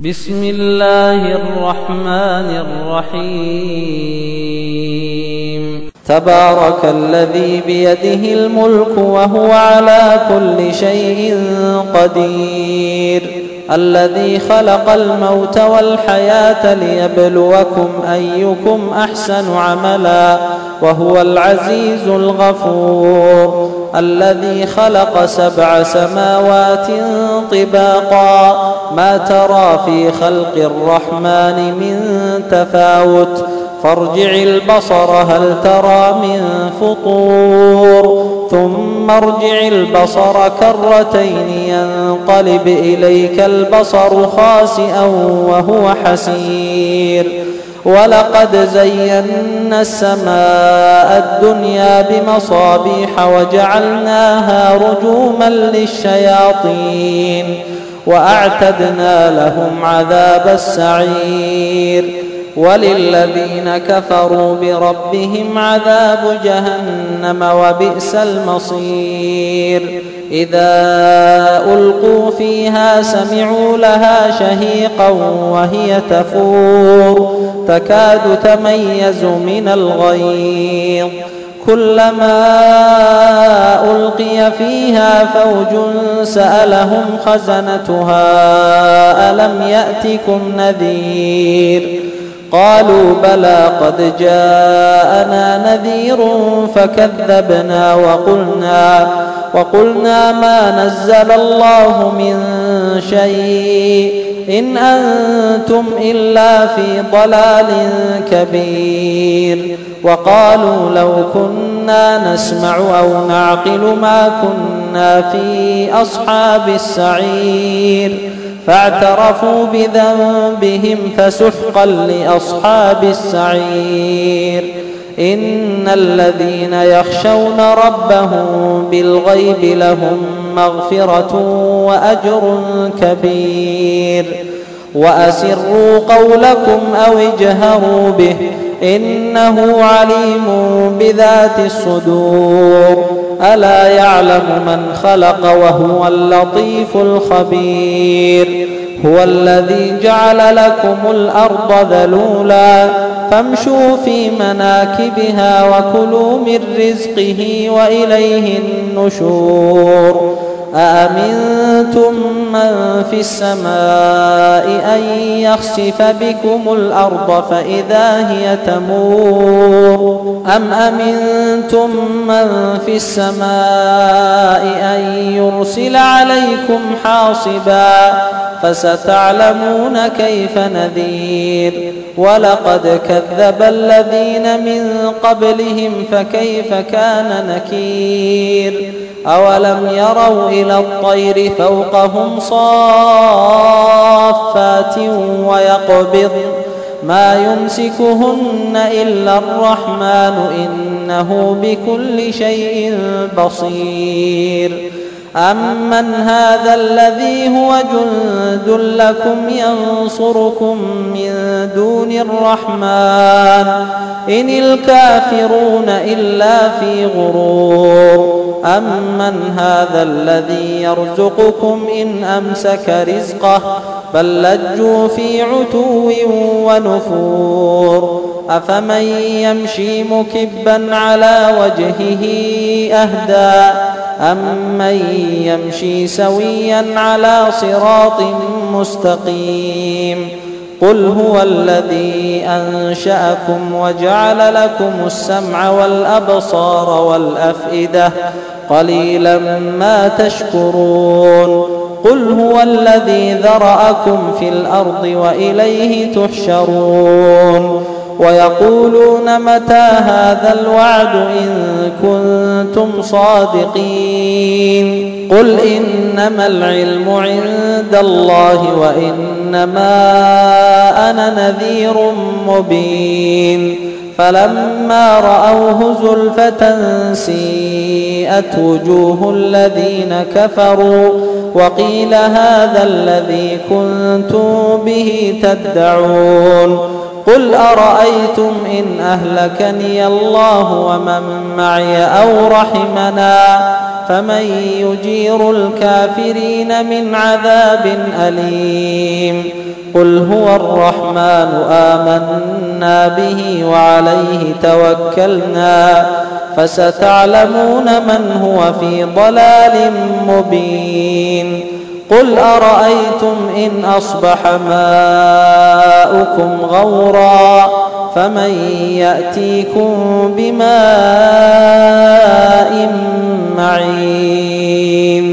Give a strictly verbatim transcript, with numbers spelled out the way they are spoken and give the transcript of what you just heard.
بسم الله الرحمن الرحيم. تبارك الذي بيده الملك وهو على كل شيء قدير، الذي خلق الموت والحياة ليبلوكم أيكم أحسن عملا وهو العزيز الغفور، الذي خلق سبع سماوات طباقا ما ترى في خلق الرحمن من تفاوت فارجع البصر هل ترى من فطور ثم ارجع البصر كرتين ينقلب إليك البصر خاسئا وهو حسير، ولقد زينا السماء الدنيا بمصابيح وجعلناها رجوما للشياطين وأعتدنا لهم عذاب السعير، وللذين كفروا بربهم عذاب جهنم وبئس المصير. إذا ألقوا فيها سمعوا لها شهيقا وهي تفور تكاد تميز من الغيظ، كلما ألقي فيها فوج سألهم خزنتها ألم يأتكم نذير، قالوا بلى قد جاءنا نذير فكذبنا وقلنا, وقلنا ما نزل الله من شيء إن أنتم إلا في ضلال كبير، وقالوا لو كنا نسمع أو نعقل ما كنا في أصحاب السعير، فاعترفوا بذنبهم فسحقا لأصحاب السعير. إن الذين يخشون ربهم بالغيب لهم مغفرة وأجر كبير، وأسروا قولكم أو اجهروا به إنه عليم بذات الصدور، ألا يعلم من خلق وهو اللطيف الخبير. هو الذي جعل لكم الأرض ذلولا فامشوا في مناكبها وكلوا من رزقه وإليه النشور. أأمنتم من في السماء أن يخسف بكم الأرض فإذا هي تمور، أم أمنتم من في السماء أن يرسل عليكم حاصبا فستعلمون كيف نذير. ولقد كذب الذين من قبلهم فكيف كان نكير. أولم يروا إلى الطير فوقهم صافات ويقبض ما يمسكهن إلا الرحمن إنه بكل شيء بصير. أمن هذا الذي هو جند لكم ينصركم من دون الرحمن إن الكافرون إلا في غرور. أمن هذا الذي يرزقكم إن أمسك رزقه بل لجوا في عتو ونفور. أفمن يمشي مكبا على وجهه أهدى أمن يمشي سويا على صراط مستقيم. قل هو الذي أنشأكم وجعل لكم السمع والأبصار والأفئدة قليلا ما تشكرون. قل هو الذي ذرأكم في الأرض وإليه تحشرون. ويقولون متى هذا الوعد إن كنتم صادقين. قل إنما العلم عند الله وإنما أنا نذير مبين. فلما رأوه زلفة سيئت وجوه الذين كفروا وقيل هذا الذي كنتم به تدعون. قل أرأيتم إن أهلكني الله ومن معي أو رحمنا فمن يجير الكافرين من عذاب أليم. قل هو الرحمن آمنا به وعليه توكلنا فستعلمون من هو في ضلال مبين قل أرأيتم إن أصبح ماؤكم غورا فمن يأتيكم بماء معين